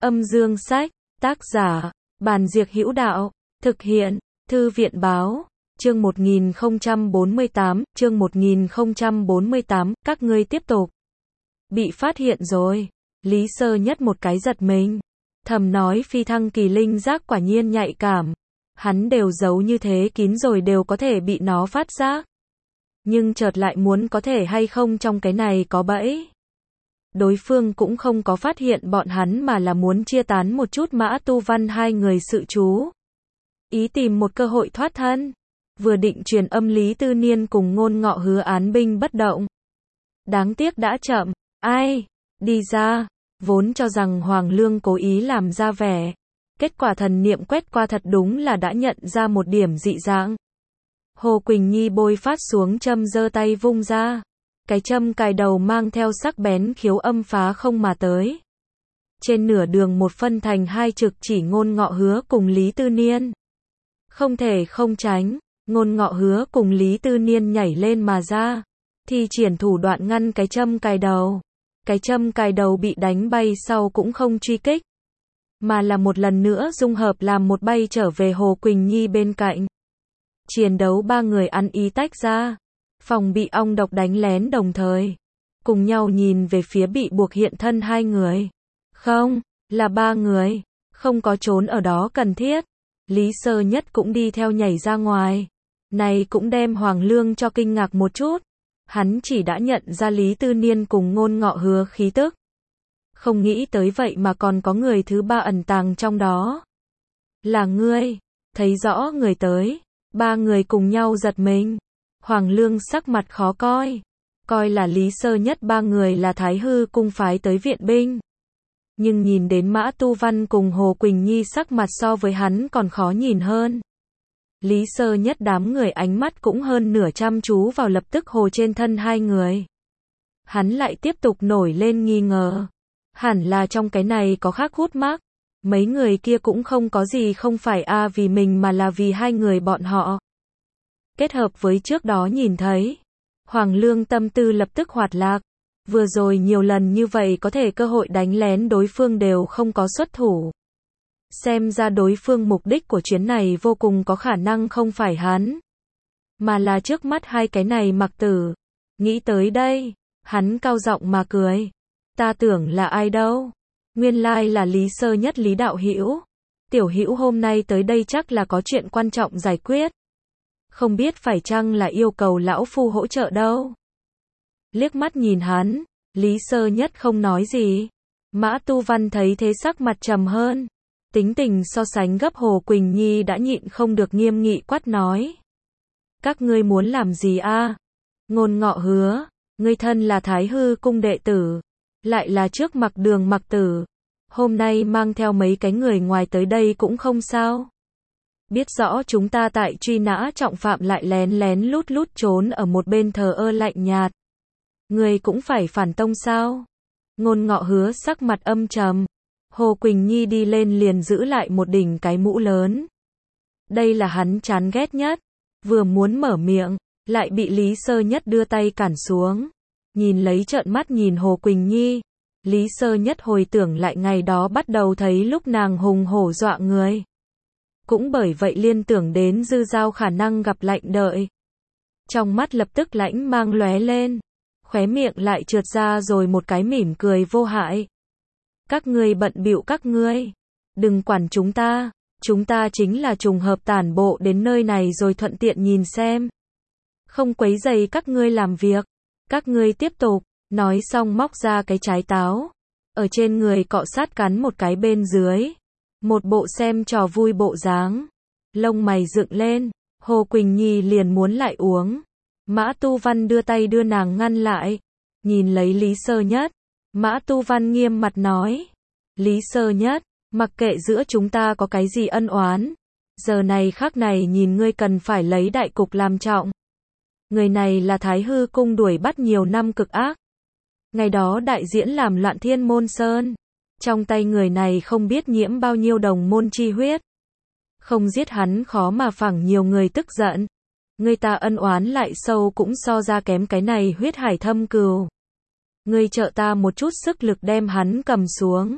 Âm dương sách, tác giả, Bàn Diệc Hữu Đạo, thực hiện, Thư viện báo, chương 1048, các ngươi tiếp tục. Bị phát hiện rồi, Lý Sơ Nhất một cái giật mình, thầm nói phi thăng kỳ linh giác quả nhiên nhạy cảm, hắn đều giấu như thế kín rồi đều có thể bị nó phát giác. Nhưng chợt lại muốn có thể hay không trong cái này có bẫy. Đối phương cũng không có phát hiện bọn hắn mà là muốn chia tán một chút Mã Tu Văn hai người sự chú. Ý tìm một cơ hội thoát thân. Vừa định truyền âm Lý Tư Niên cùng Ngôn Ngọ Hứa án binh bất động. Đáng tiếc đã chậm, ai, đi ra, vốn cho rằng Hoàng Lương cố ý làm ra vẻ. Kết quả thần niệm quét qua thật đúng là đã nhận ra một điểm dị dạng. Hồ Quỳnh Nhi bôi phát xuống châm giơ tay vung ra. Cái châm cài đầu mang theo sắc bén khiếu âm phá không mà tới. Trên nửa đường một phân thành hai trực chỉ Ngôn Ngọ Hứa cùng Lý Tư Niên. Không thể không tránh, Ngôn Ngọ Hứa cùng Lý Tư Niên nhảy lên mà ra. Thi triển thủ đoạn ngăn cái châm cài đầu. Cái châm cài đầu bị đánh bay sau cũng không truy kích. Mà là một lần nữa dung hợp làm một bay trở về Hồ Quỳnh Nhi bên cạnh. Chiến đấu ba người ăn ý tách ra. Phòng bị ong độc đánh lén đồng thời. Cùng nhau nhìn về phía bị buộc hiện thân hai người. Không, là ba người. Không có trốn ở đó cần thiết. Lý Sơ Nhất cũng đi theo nhảy ra ngoài. Này cũng đem Hoàng Lương cho kinh ngạc một chút. Hắn chỉ đã nhận ra Lý Tư Niên cùng Ngôn Ngọ Hứa khí tức. Không nghĩ tới vậy mà còn có người thứ ba ẩn tàng trong đó. Là ngươi. Thấy rõ người tới. Ba người cùng nhau giật mình. Hoàng Lương sắc mặt khó coi. Coi là Lý Sơ Nhất ba người là Thái Hư cung phái tới viện binh. Nhưng nhìn đến Mã Tu Văn cùng Hồ Quỳnh Nhi sắc mặt so với hắn còn khó nhìn hơn. Lý Sơ Nhất đám người ánh mắt cũng hơn nửa chăm chú vào lập tức hồ trên thân hai người. Hắn lại tiếp tục nổi lên nghi ngờ. Hẳn là trong cái này có khác hút mắc. Mấy người kia cũng không có gì không phải vì mình mà là vì hai người bọn họ. Kết hợp với trước đó nhìn thấy. Hoàng Lương tâm tư lập tức hoạt lạc. Vừa rồi nhiều lần như vậy có thể cơ hội đánh lén đối phương đều không có xuất thủ. Xem ra đối phương mục đích của chuyến này vô cùng có khả năng không phải hắn. Mà là trước mắt hai cái này mặc tử. Nghĩ tới đây, hắn cao giọng mà cười. Ta tưởng là ai đâu. Nguyên lai là Lý Sơ Nhất Lý đạo hữu. Tiểu hữu hôm nay tới đây chắc là có chuyện quan trọng giải quyết. Không biết phải chăng là yêu cầu lão phu hỗ trợ đâu. Liếc mắt nhìn hắn, Lý Sơ Nhất không nói gì. Mã Tu Văn thấy thế sắc mặt trầm hơn. Tính tình so sánh gấp Hồ Quỳnh Nhi đã nhịn không được nghiêm nghị quát nói. Các ngươi muốn làm gì a? Ngôn Ngọ Hứa, ngươi thân là Thái Hư cung đệ tử, lại là trước mặc đường mặc tử. Hôm nay mang theo mấy cái người ngoài tới đây cũng không sao. Biết rõ chúng ta tại truy nã trọng phạm lại lén lén lút lút trốn ở một bên thờ ơ lạnh nhạt. Người cũng phải phản tông sao? Ngôn Ngọ Hứa sắc mặt âm trầm. Hồ Quỳnh Nhi đi lên liền giữ lại một đỉnh cái mũ lớn. Đây là hắn chán ghét nhất. Vừa muốn mở miệng, lại bị Lý Sơ Nhất đưa tay cản xuống. Nhìn lấy trợn mắt nhìn Hồ Quỳnh Nhi. Lý Sơ Nhất hồi tưởng lại ngày đó bắt đầu thấy lúc nàng hùng hổ dọa người. Cũng bởi vậy liên tưởng đến Dư Giao khả năng gặp lạnh đợi. Trong mắt lập tức lãnh mang lóe lên. Khóe miệng lại trượt ra rồi một cái mỉm cười vô hại. Các ngươi bận bịu các ngươi. Đừng quản chúng ta chính là trùng hợp tản bộ đến nơi này rồi thuận tiện nhìn xem. Không quấy rầy các ngươi làm việc. Các ngươi tiếp tục, nói xong móc ra cái trái táo. Ở trên người cọ sát cắn một cái bên dưới. Một bộ xem trò vui bộ dáng. Lông mày dựng lên, Hồ Quỳnh Nhi liền muốn lại uống. Mã Tu Văn đưa tay đưa nàng ngăn lại. Nhìn lấy Lý Sơ Nhất. Mã Tu Văn nghiêm mặt nói. Lý Sơ Nhất, mặc kệ giữa chúng ta có cái gì ân oán. Giờ này khắc này nhìn ngươi cần phải lấy đại cục làm trọng. Người này là Thái Hư cung đuổi bắt nhiều năm cực ác. Ngày đó đại diễn làm loạn Thiên Môn Sơn. Trong tay người này không biết nhiễm bao nhiêu đồng môn chi huyết. Không giết hắn khó mà phẳng nhiều người tức giận. Người ta ân oán lại sâu cũng so ra kém cái này huyết hải thâm cừu. Ngươi trợ ta một chút sức lực đem hắn cầm xuống.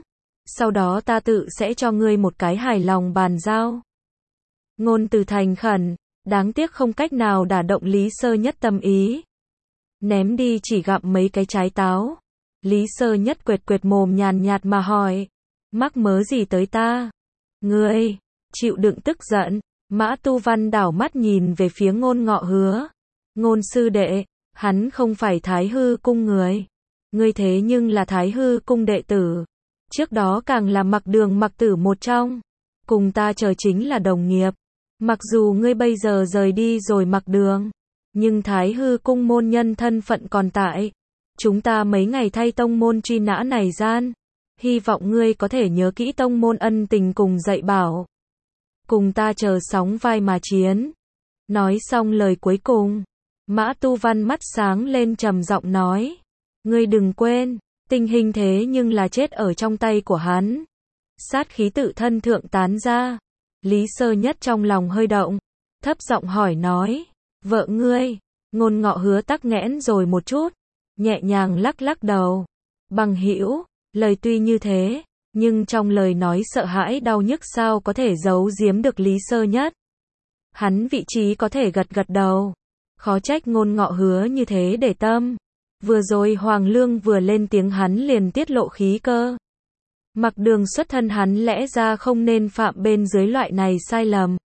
sau đó ta tự sẽ cho ngươi một cái hài lòng bàn giao. Ngôn từ thành khẩn, đáng tiếc không cách nào đả động Lý Sơ Nhất tâm ý. Ném đi chỉ gặm mấy cái trái táo. Lý Sơ Nhất quệt quệt mồm nhàn nhạt mà hỏi, mắc mớ gì tới ta? Ngươi, chịu đựng tức giận, Mã Tu Văn đảo mắt nhìn về phía Ngôn Ngọ Hứa. Ngôn sư đệ, hắn không phải Thái Hư cung người. Ngươi thế nhưng là Thái Hư cung đệ tử. Trước đó càng là Mặc Đường Mặc Tử một trong. Cùng ta chờ chính là đồng nghiệp. Mặc dù ngươi bây giờ rời đi rồi Mặc Đường, nhưng Thái Hư cung môn nhân thân phận còn tại. Chúng ta mấy ngày thay tông môn truy nã này gian. Hy vọng ngươi có thể nhớ kỹ tông môn ân tình cùng dạy bảo. Cùng ta chờ sóng vai mà chiến. Nói xong lời cuối cùng, Mã Tu Văn mắt sáng lên trầm giọng nói. Ngươi đừng quên, tình hình thế nhưng là chết ở trong tay của hắn. Sát khí tự thân thượng tán ra. Lý Sơ Nhất trong lòng hơi động, thấp giọng hỏi nói. Vợ ngươi, Ngôn Ngọ Hứa tắc nghẽn rồi một chút, nhẹ nhàng lắc lắc đầu. Bằng hữu, lời tuy như thế, nhưng trong lời nói sợ hãi đau nhức sao có thể giấu giếm được Lý Sơ Nhất. Hắn vị trí có thể gật gật đầu. Khó trách Ngôn Ngọ Hứa như thế để tâm. Vừa rồi Hoàng Lương vừa lên tiếng hắn liền tiết lộ khí cơ. Mặc Đường xuất thân hắn lẽ ra không nên phạm bên dưới loại này sai lầm.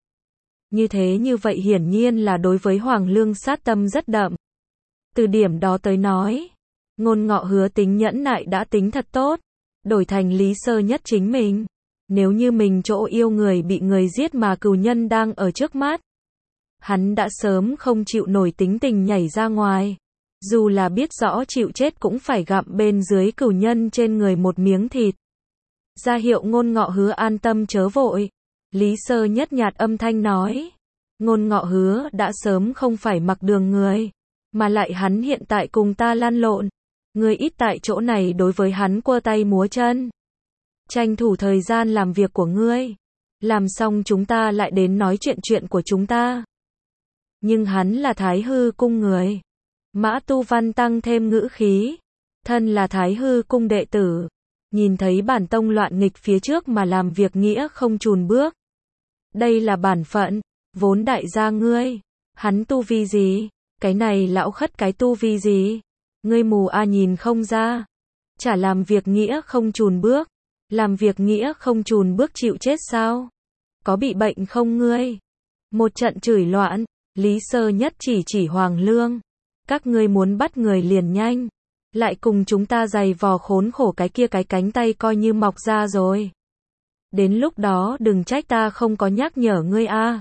Như vậy hiển nhiên là đối với Hoàng Lương sát tâm rất đậm. Từ điểm đó tới nói, Ngôn Ngọ Hứa tính nhẫn nại đã tính thật tốt. Đổi thành Lý Sơ Nhất chính mình. Nếu như mình chỗ yêu người bị người giết mà cừu nhân đang ở trước mắt, hắn đã sớm không chịu nổi tính tình nhảy ra ngoài. Dù là biết rõ chịu chết cũng phải gặm bên dưới cừu nhân trên người một miếng thịt. Ra hiệu Ngôn Ngọ Hứa an tâm chớ vội. Lý Sơ Nhất nhạt âm thanh nói. Ngôn Ngọ Hứa đã sớm không phải Mặc Đường người, mà lại hắn hiện tại cùng ta lăn lộn. Ngươi ít tại chỗ này đối với hắn quơ tay múa chân. Tranh thủ thời gian làm việc của ngươi. Làm xong chúng ta lại đến nói chuyện của chúng ta. Nhưng hắn là Thái Hư cung người. Mã Tu Văn tăng thêm ngữ khí. Thân là Thái Hư cung đệ tử. Nhìn thấy bản tông loạn nghịch phía trước mà làm việc nghĩa không chùn bước. Đây là bản phận. Vốn đại gia ngươi. Hắn tu vi gì? Cái này lão khất cái tu vi gì? Ngươi mù nhìn không ra. Chả làm việc nghĩa không chùn bước. Làm việc nghĩa không chùn bước chịu chết sao? Có bị bệnh không ngươi? Một trận chửi loạn, Lý Sơ Nhất chỉ Hoàng Lương. Các ngươi muốn bắt người liền nhanh. Lại cùng chúng ta giày vò khốn khổ cái kia cái cánh tay coi như mọc ra rồi. Đến lúc đó đừng trách ta không có nhắc nhở ngươi a.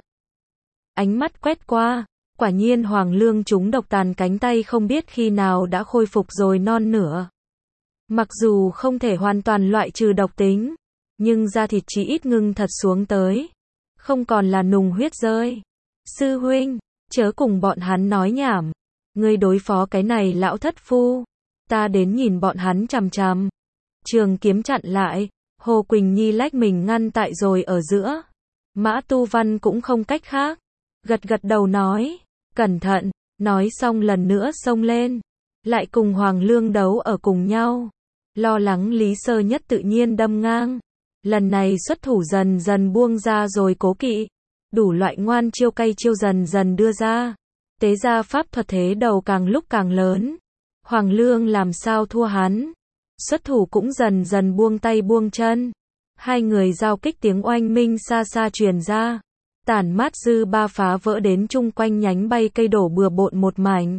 Ánh mắt quét qua. Quả nhiên Hoàng Lương chúng độc tàn cánh tay không biết khi nào đã khôi phục rồi non nửa. Mặc dù không thể hoàn toàn loại trừ độc tính, nhưng da thịt chỉ ít ngưng thật xuống tới. Không còn là nùng huyết rơi. Sư huynh, chớ cùng bọn hắn nói nhảm. Ngươi đối phó cái này lão thất phu. Ta đến nhìn bọn hắn chằm chằm. Trường kiếm chặn lại. Hồ Quỳnh Nhi lách mình ngăn tại rồi ở giữa. Mã Tu Văn cũng không cách khác. Gật gật đầu nói. Cẩn thận, nói xong lần nữa xông lên. Lại cùng Hoàng Lương đấu ở cùng nhau. Lo lắng Lý Sơ Nhất tự nhiên đâm ngang. Lần này xuất thủ dần dần buông ra rồi cố kỵ. Đủ loại ngoan chiêu cay chiêu dần dần đưa ra. Tế ra pháp thuật thế đầu càng lúc càng lớn. Hoàng Lương làm sao thua hắn. Xuất thủ cũng dần dần buông tay buông chân. Hai người giao kích tiếng oanh minh xa xa truyền ra. Tản mát dư ba phá vỡ đến chung quanh nhánh bay cây đổ bừa bộn một mảnh.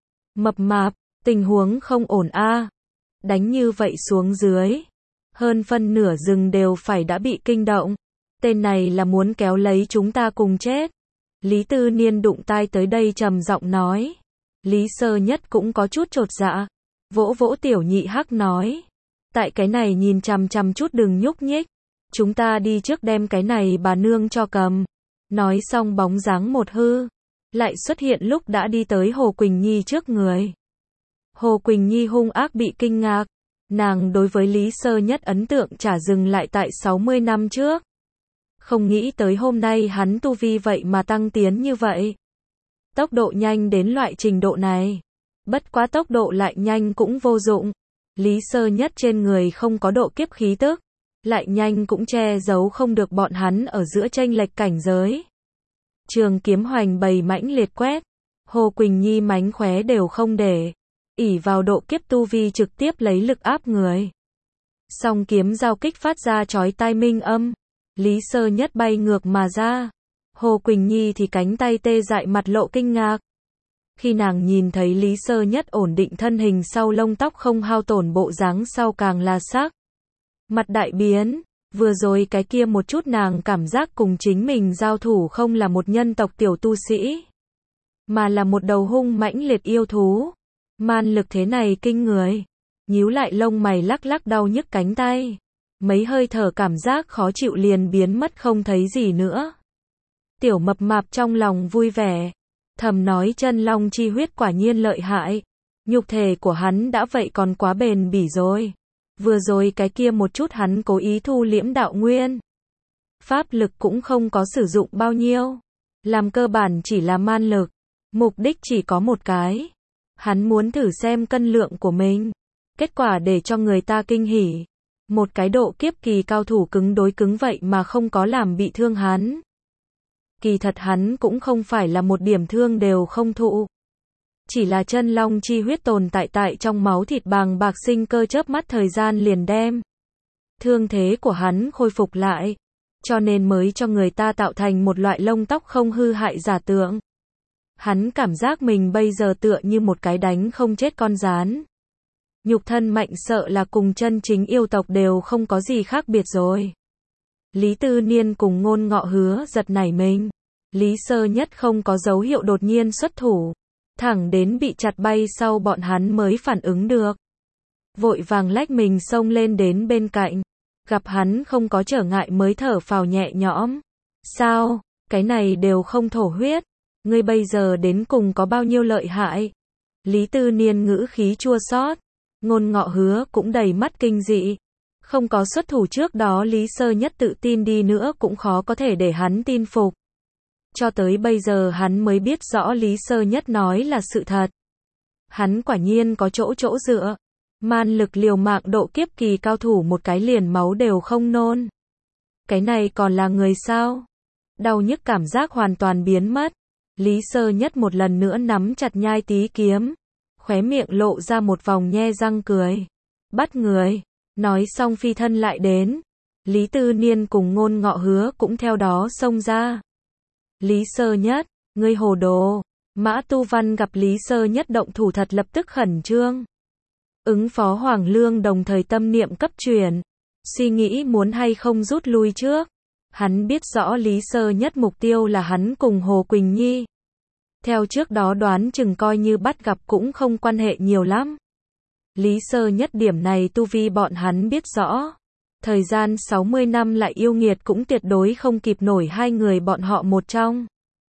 Mập mạp, tình huống không ổn a. Đánh như vậy xuống dưới. Hơn phân nửa rừng đều phải đã bị kinh động. Tên này là muốn kéo lấy chúng ta cùng chết. Lý Tư Niên đụng tai tới đây trầm giọng nói. Lý Sơ Nhất cũng có chút chột dạ. Vỗ vỗ Tiểu Nhị Hắc nói. Tại cái này nhìn chằm chằm chút đừng nhúc nhích. Chúng ta đi trước đem cái này bà nương cho cầm. Nói xong bóng dáng một hư. Lại xuất hiện lúc đã đi tới Hồ Quỳnh Nhi trước người. Hồ Quỳnh Nhi hung ác bị kinh ngạc. Nàng đối với Lý Sơ Nhất ấn tượng chả dừng lại tại 60 năm trước. Không nghĩ tới hôm nay hắn tu vi vậy mà tăng tiến như vậy. Tốc độ nhanh đến loại trình độ này. Bất quá tốc độ lại nhanh cũng vô dụng. Lý Sơ Nhất trên người không có độ kiếp khí tức. lại nhanh cũng che giấu không được bọn hắn ở giữa chênh lệch cảnh giới. Trường kiếm hoành bầy mãnh liệt quét, Hồ Quỳnh Nhi mánh khóe đều không để, ỷ vào độ kiếp tu vi trực tiếp lấy lực áp người. Song kiếm giao kích phát ra chói tai minh âm, Lý Sơ Nhất bay ngược mà ra. Hồ Quỳnh Nhi thì cánh tay tê dại mặt lộ kinh ngạc. Khi nàng nhìn thấy Lý Sơ Nhất ổn định thân hình sau lông tóc không hao tổn bộ dáng sau càng là sắc mặt đại biến, vừa rồi cái kia một chút nàng cảm giác cùng chính mình giao thủ không là một nhân tộc tiểu tu sĩ, mà là một đầu hung mãnh liệt yêu thú. Man lực thế này kinh người, nhíu lại lông mày lắc lắc đau nhức cánh tay. Mấy hơi thở cảm giác khó chịu liền biến mất không thấy gì nữa. Tiểu mập mạp trong lòng vui vẻ, thầm nói chân long chi huyết quả nhiên lợi hại. Nhục thể của hắn đã vậy còn quá bền bỉ rồi. Vừa rồi cái kia một chút hắn cố ý thu liễm đạo nguyên. Pháp lực cũng không có sử dụng bao nhiêu. Làm cơ bản chỉ là man lực. Mục đích chỉ có một cái. Hắn muốn thử xem cân lượng của mình. Kết quả để cho người ta kinh hỉ. Một cái độ kiếp kỳ cao thủ cứng đối cứng vậy mà không có làm bị thương hắn. Kỳ thật hắn cũng không phải là một điểm thương đều không thụ. Chỉ là chân long chi huyết tồn tại trong máu thịt bàng bạc sinh cơ chớp mắt thời gian liền đem thương thế của hắn khôi phục lại. Cho nên mới cho người ta tạo thành một loại lông tóc không hư hại giả tượng. Hắn cảm giác mình bây giờ tựa như một cái đánh không chết con gián. Nhục thân mạnh sợ là cùng chân chính yêu tộc đều không có gì khác biệt rồi. Lý Tư Niên cùng Ngôn Ngọ Hứa giật nảy mình. Lý Sơ Nhất không có dấu hiệu đột nhiên xuất thủ. Thẳng đến bị chặt bay sau bọn hắn mới phản ứng được. Vội vàng lách mình xông lên đến bên cạnh. Gặp hắn không có trở ngại mới thở phào nhẹ nhõm. Sao, cái này đều không thổ huyết. Ngươi bây giờ đến cùng có bao nhiêu lợi hại? Lý Tư Niên ngữ khí chua xót. Ngôn Ngọ Hứa cũng đầy mắt kinh dị. Không có xuất thủ trước đó Lý Sơ Nhất tự tin đi nữa cũng khó có thể để hắn tin phục. Cho tới bây giờ hắn mới biết rõ Lý Sơ Nhất nói là sự thật. Hắn quả nhiên có chỗ dựa. Man lực liều mạng độ kiếp kỳ cao thủ một cái liền máu đều không nôn. Cái này còn là người sao? Đau nhức cảm giác hoàn toàn biến mất. Lý Sơ Nhất một lần nữa nắm chặt nhai tí kiếm. Khóe miệng lộ ra một vòng nhe răng cười. Bắt người. Nói xong phi thân lại đến. Lý Tư Niên cùng Ngôn Ngọ Hứa cũng theo đó xông ra. Lý Sơ Nhất, ngươi hồ đồ. Mã Tu Văn gặp Lý Sơ Nhất động thủ thật lập tức khẩn trương. Ứng phó Hoàng Lương đồng thời tâm niệm cấp chuyển. Suy nghĩ muốn hay không rút lui trước. Hắn biết rõ Lý Sơ Nhất mục tiêu là hắn cùng Hồ Quỳnh Nhi. Theo trước đó đoán chừng coi như bắt gặp cũng không quan hệ nhiều lắm. Lý Sơ Nhất điểm này tu vi bọn hắn biết rõ. Thời gian 60 năm lại yêu nghiệt cũng tuyệt đối không kịp nổi hai người bọn họ một trong.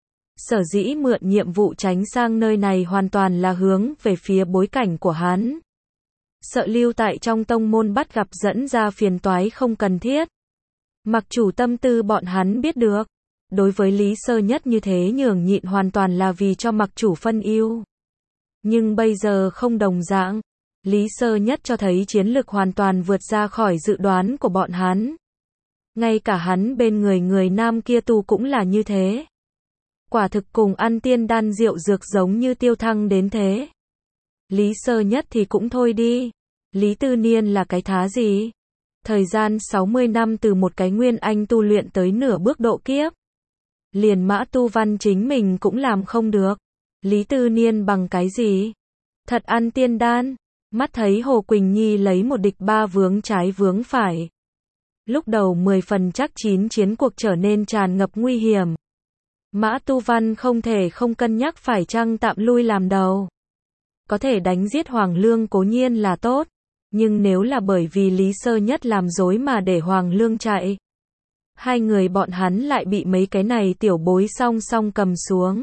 Sở dĩ mượn nhiệm vụ tránh sang nơi này hoàn toàn là hướng về phía bối cảnh của hắn. Sợ lưu tại trong tông môn bắt gặp dẫn ra phiền toái không cần thiết. Mặc chủ tâm tư bọn hắn biết được. Đối với Lý Sơ Nhất như thế nhường nhịn hoàn toàn là vì cho mặc chủ phân ưu. Nhưng bây giờ không đồng dạng. Lý Sơ Nhất cho thấy chiến lực hoàn toàn vượt ra khỏi dự đoán của bọn hắn. Ngay cả hắn bên người nam kia tu cũng là như thế. Quả thực cùng ăn tiên đan rượu dược giống như tiêu thăng đến thế. Lý Sơ Nhất thì cũng thôi đi. Lý Tư Niên là cái thá gì? Thời gian 60 năm từ một cái nguyên anh tu luyện tới nửa bước độ kiếp. Liền Mã Tu Văn chính mình cũng làm không được. Lý Tư Niên bằng cái gì? Thật ăn tiên đan. Mắt thấy Hồ Quỳnh Nhi lấy một địch ba vướng trái vướng phải. Lúc đầu 10 phần chắc chín chiến cuộc trở nên tràn ngập nguy hiểm. Mã Tu Văn không thể không cân nhắc phải chăng tạm lui làm đầu. Có thể đánh giết Hoàng Lương cố nhiên là tốt. Nhưng nếu là bởi vì Lý Sơ Nhất làm dối mà để Hoàng Lương chạy. Hai người bọn hắn lại bị mấy cái này tiểu bối song song cầm xuống.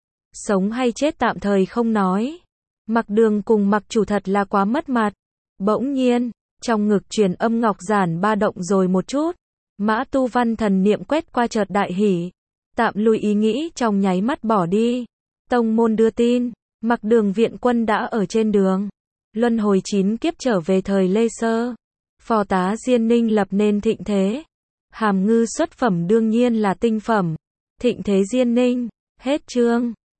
Sống hay chết tạm thời không nói. Mặc Đường cùng Mặc Chủ thật là quá mất mặt. Bỗng nhiên, trong ngực truyền âm ngọc giản ba động rồi một chút. Mã Tu Văn thần niệm quét qua chợt đại hỉ. Tạm lui ý nghĩ trong nháy mắt bỏ đi. Tông môn đưa tin, Mặc Đường viện quân đã ở trên đường. Luân hồi 9 kiếp trở về thời Lê Sơ. Phò tá Diên Ninh lập nên thịnh thế. Hàm ngư xuất phẩm đương nhiên là tinh phẩm. Thịnh thế Diên Ninh. Hết chương.